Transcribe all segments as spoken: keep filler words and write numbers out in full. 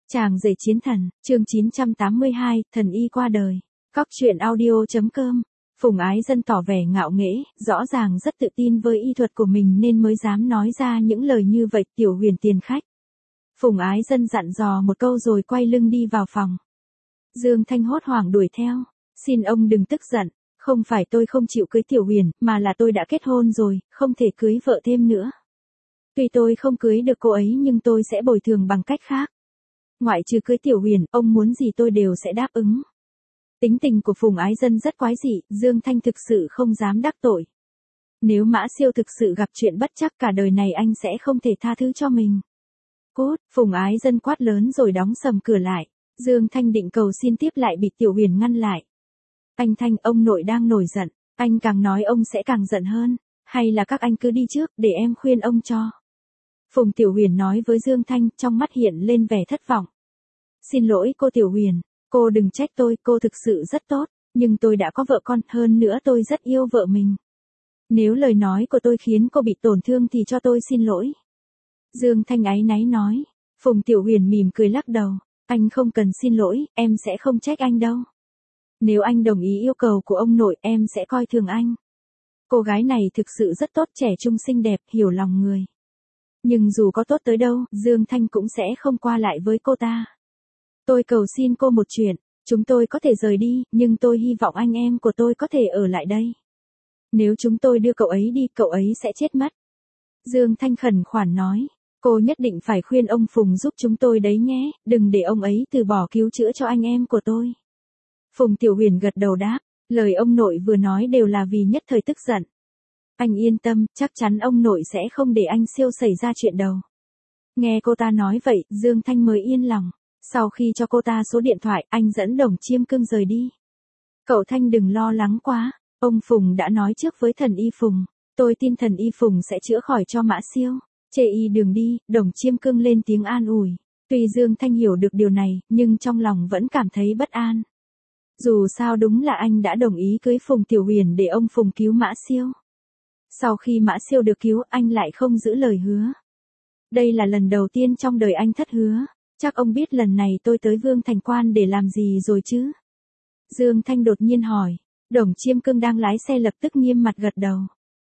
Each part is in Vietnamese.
Chàng rể chiến thần, chương chín trăm tám mươi hai, thần y qua đời. Cóc truyện audio.com. Phùng Ái Dân tỏ vẻ ngạo nghễ, rõ ràng rất tự tin với y thuật của mình nên mới dám nói ra những lời như vậy. Tiểu Huyền tiền khách. Phùng Ái Dân dặn dò một câu rồi quay lưng đi vào phòng. Dương Thanh hốt hoảng đuổi theo. Xin ông đừng tức giận, không phải tôi không chịu cưới Tiểu Huyền, mà là tôi đã kết hôn rồi, không thể cưới vợ thêm nữa. Tuy tôi không cưới được cô ấy nhưng tôi sẽ bồi thường bằng cách khác. Ngoại trừ cưới Tiểu Huyền, ông muốn gì tôi đều sẽ đáp ứng. Tính tình của Phùng Ái Dân rất quái dị, Dương Thanh thực sự không dám đắc tội. Nếu Mã Siêu thực sự gặp chuyện bất trắc cả đời này anh sẽ không thể tha thứ cho mình. Cút, Phùng Ái Dân quát lớn rồi đóng sầm cửa lại. Dương Thanh định cầu xin tiếp lại bị Tiểu Huyền ngăn lại. Anh Thanh, ông nội đang nổi giận, anh càng nói ông sẽ càng giận hơn. Hay là các anh cứ đi trước, để em khuyên ông cho. Phùng Tiểu Huyền nói với Dương Thanh, trong mắt hiện lên vẻ thất vọng. Xin lỗi cô Tiểu Huyền, cô đừng trách tôi, cô thực sự rất tốt, nhưng tôi đã có vợ con, hơn nữa tôi rất yêu vợ mình. Nếu lời nói của tôi khiến cô bị tổn thương thì cho tôi xin lỗi. Dương Thanh áy náy nói. Phùng Tiểu Huyền mỉm cười lắc đầu, anh không cần xin lỗi, em sẽ không trách anh đâu. Nếu anh đồng ý yêu cầu của ông nội, em sẽ coi thường anh. Cô gái này thực sự rất tốt, trẻ trung xinh đẹp, hiểu lòng người. Nhưng dù có tốt tới đâu, Dương Thanh cũng sẽ không qua lại với cô ta. Tôi cầu xin cô một chuyện, chúng tôi có thể rời đi, nhưng tôi hy vọng anh em của tôi có thể ở lại đây. Nếu chúng tôi đưa cậu ấy đi, cậu ấy sẽ chết mất. Dương Thanh khẩn khoản nói, cô nhất định phải khuyên ông Phùng giúp chúng tôi đấy nhé, đừng để ông ấy từ bỏ cứu chữa cho anh em của tôi. Phùng Tiểu Huyền gật đầu đáp, lời ông nội vừa nói đều là vì nhất thời tức giận. Anh yên tâm, chắc chắn ông nội sẽ không để anh Siêu xảy ra chuyện đâu. Nghe cô ta nói vậy, Dương Thanh mới yên lòng. Sau khi cho cô ta số điện thoại, anh dẫn Đồng Chiêm Cương rời đi. Cậu Thanh đừng lo lắng quá, ông Phùng đã nói trước với thần y Phùng, tôi tin thần y Phùng sẽ chữa khỏi cho Mã Siêu. Chê y đường đi, Đồng Chiêm Cương lên tiếng an ủi. Tuy Dương Thanh hiểu được điều này, nhưng trong lòng vẫn cảm thấy bất an. Dù sao đúng là anh đã đồng ý cưới Phùng Tiểu Huyền để ông Phùng cứu Mã Siêu. Sau khi Mã Siêu được cứu, anh lại không giữ lời hứa. Đây là lần đầu tiên trong đời anh thất hứa. Chắc ông biết lần này tôi tới Vương Thành Quan để làm gì rồi chứ? Dương Thanh đột nhiên hỏi. Đồng Chiêm Cương đang lái xe lập tức nghiêm mặt gật đầu.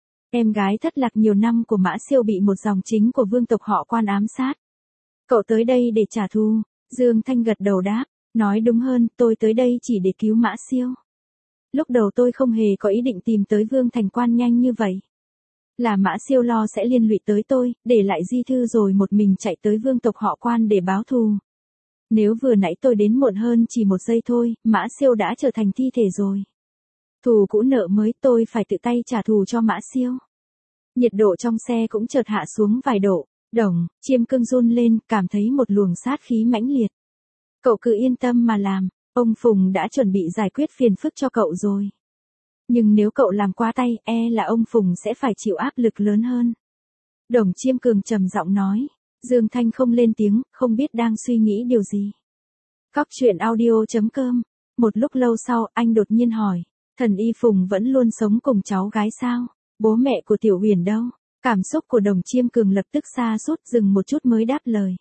Em gái thất lạc nhiều năm của Mã Siêu bị một dòng chính của vương tộc họ Quan ám sát. Cậu tới đây để trả thù. Dương Thanh gật đầu đáp. Nói đúng hơn, tôi tới đây chỉ để cứu Mã Siêu. Lúc đầu tôi không hề có ý định tìm tới Vương Thành Quan nhanh như vậy. Là Mã Siêu lo sẽ liên lụy tới tôi, để lại di thư rồi một mình chạy tới vương tộc họ Quan để báo thù. Nếu vừa nãy tôi đến muộn hơn chỉ một giây thôi, Mã Siêu đã trở thành thi thể rồi. Thù cũ nợ mới, tôi phải tự tay trả thù cho Mã Siêu. Nhiệt độ trong xe cũng chợt hạ xuống vài độ, Đồng Chiêm Cương run lên, cảm thấy một luồng sát khí mãnh liệt. Cậu cứ yên tâm mà làm, ông Phùng đã chuẩn bị giải quyết phiền phức cho cậu rồi. Nhưng nếu cậu làm quá tay, e là ông Phùng sẽ phải chịu áp lực lớn hơn. Đồng Chiêm Cương trầm giọng nói. Dương Thanh không lên tiếng, không biết đang suy nghĩ điều gì. Cóc truyện audio.com. Một lúc lâu sau, anh đột nhiên hỏi. Thần y Phùng vẫn luôn sống cùng cháu gái sao? Bố mẹ của Tiểu Huyền đâu? Cảm xúc của Đồng Chiêm Cương lập tức sa sút, dừng một chút mới đáp lời.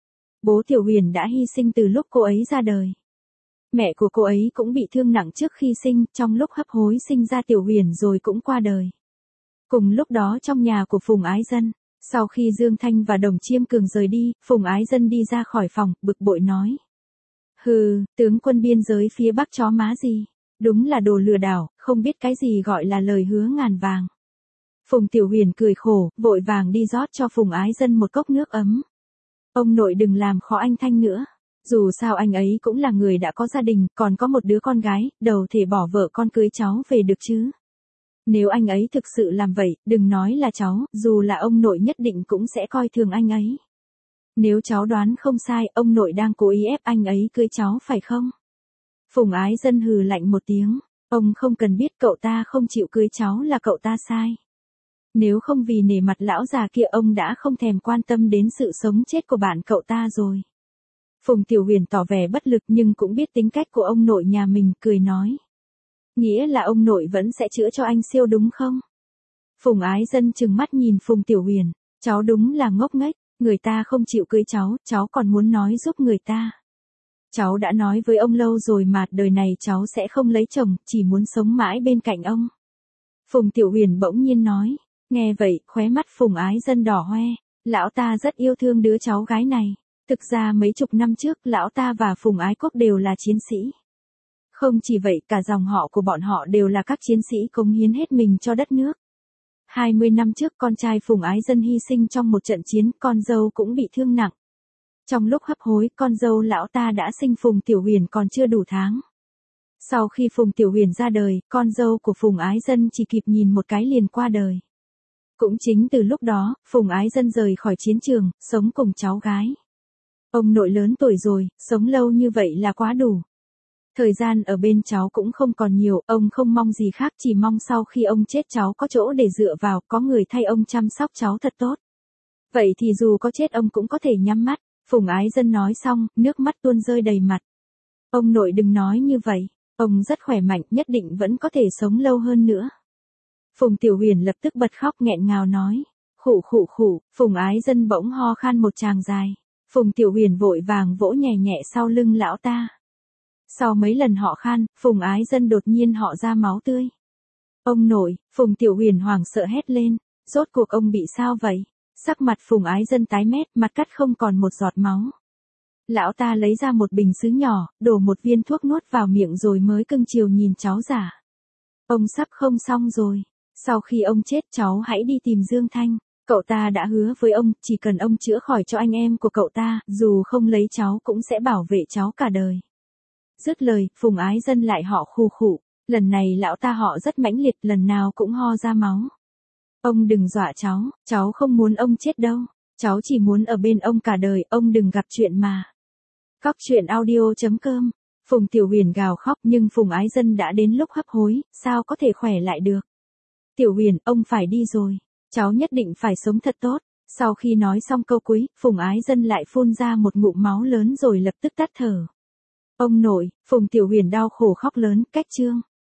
Bố Tiểu Huyền đã hy sinh từ lúc cô ấy ra đời. Mẹ của cô ấy cũng bị thương nặng trước khi sinh, trong lúc hấp hối sinh ra Tiểu Huyền rồi cũng qua đời. Cùng lúc đó trong nhà của Phùng Ái Dân, sau khi Dương Thanh và Đồng Chiêm Cương rời đi, Phùng Ái Dân đi ra khỏi phòng, bực bội nói. Hừ, tướng quân biên giới phía Bắc chó má gì? Đúng là đồ lừa đảo, không biết cái gì gọi là lời hứa ngàn vàng. Phùng Tiểu Huyền cười khổ, vội vàng đi rót cho Phùng Ái Dân một cốc nước ấm. Ông nội đừng làm khó anh Thanh nữa. Dù sao anh ấy cũng là người đã có gia đình, còn có một đứa con gái, đầu thể bỏ vợ con cưới cháu về được chứ. Nếu anh ấy thực sự làm vậy, đừng nói là cháu, dù là ông nội nhất định cũng sẽ coi thường anh ấy. Nếu cháu đoán không sai, ông nội đang cố ý ép anh ấy cưới cháu phải không? Phùng Ái Dân hừ lạnh một tiếng, ông không cần biết cậu ta không chịu cưới cháu là cậu ta sai. Nếu không vì nể mặt lão già kia ông đã không thèm quan tâm đến sự sống chết của bạn cậu ta rồi. Phùng Tiểu Huyền tỏ vẻ bất lực nhưng cũng biết tính cách của ông nội nhà mình, cười nói. Nghĩa là ông nội vẫn sẽ chữa cho anh Siêu đúng không? Phùng Ái Dân trừng mắt nhìn Phùng Tiểu Huyền, cháu đúng là ngốc nghếch, Người ta không chịu cưới cháu, cháu còn muốn nói giúp người ta. Cháu đã nói với ông lâu rồi mà, đời này cháu sẽ không lấy chồng, chỉ muốn sống mãi bên cạnh ông. Phùng Tiểu Huyền bỗng nhiên nói. Nghe vậy, khóe mắt Phùng Ái Dân đỏ hoe. Lão ta rất yêu thương đứa cháu gái này. Thực ra mấy chục năm trước, lão ta và Phùng Ái Quốc đều là chiến sĩ. Không chỉ vậy, cả dòng họ của bọn họ đều là các chiến sĩ cống hiến hết mình cho đất nước. hai mươi năm trước con trai Phùng Ái Dân hy sinh trong một trận chiến, con dâu cũng bị thương nặng. Trong lúc hấp hối, con dâu lão ta đã sinh Phùng Tiểu Huyền còn chưa đủ tháng. Sau khi Phùng Tiểu Huyền ra đời, con dâu của Phùng Ái Dân chỉ kịp nhìn một cái liền qua đời. Cũng chính từ lúc đó, Phùng Ái Dân rời khỏi chiến trường, sống cùng cháu gái. Ông nội lớn tuổi rồi, sống lâu như vậy là quá đủ. Thời gian ở bên cháu cũng không còn nhiều, ông không mong gì khác, chỉ mong sau khi ông chết cháu có chỗ để dựa vào, có người thay ông chăm sóc cháu thật tốt. Vậy thì dù có chết ông cũng có thể nhắm mắt. Phùng Ái Dân nói xong, nước mắt tuôn rơi đầy mặt. Ông nội đừng nói như vậy, ông rất khỏe mạnh, nhất định vẫn có thể sống lâu hơn nữa. Phùng Tiểu Huyền lập tức bật khóc nghẹn ngào nói. Khụ khụ khụ, Phùng Ái Dân bỗng ho khan một tràng dài. Phùng Tiểu Huyền vội vàng vỗ nhẹ nhẹ sau lưng lão ta. Sau mấy lần họ khan, Phùng Ái Dân đột nhiên họ ra máu tươi. Ông nội, Phùng Tiểu Huyền hoảng sợ hét lên. Rốt cuộc ông bị sao vậy? Sắc mặt Phùng Ái Dân tái mét, mặt cắt không còn một giọt máu. Lão ta lấy ra một bình sứ nhỏ, đổ một viên thuốc nuốt vào miệng rồi mới cưng chiều nhìn cháu giả. Ông sắp không xong rồi. Sau khi ông chết cháu hãy đi tìm Dương Thanh. Cậu ta đã hứa với ông, chỉ cần ông chữa khỏi cho anh em của cậu ta, dù không lấy cháu cũng sẽ bảo vệ cháu cả đời. Dứt lời, Phùng Ái Dân lại họ khù khụ. Lần này lão ta họ rất mãnh liệt, lần nào cũng ho ra máu. Ông đừng dọa cháu, cháu không muốn ông chết đâu. Cháu chỉ muốn ở bên ông cả đời, ông đừng gặp chuyện mà. Cóc truyện audio chấm com. Phùng Tiểu Huyền gào khóc nhưng Phùng Ái Dân đã đến lúc hấp hối, sao có thể khỏe lại được. Tiểu Huyền, ông phải đi rồi. Cháu nhất định phải sống thật tốt. Sau khi nói xong câu cuối, Phùng Ái Dân lại phun ra một ngụm máu lớn rồi lập tức tắt thở. Ông nội, Phùng Tiểu Huyền đau khổ khóc lớn, cách chương.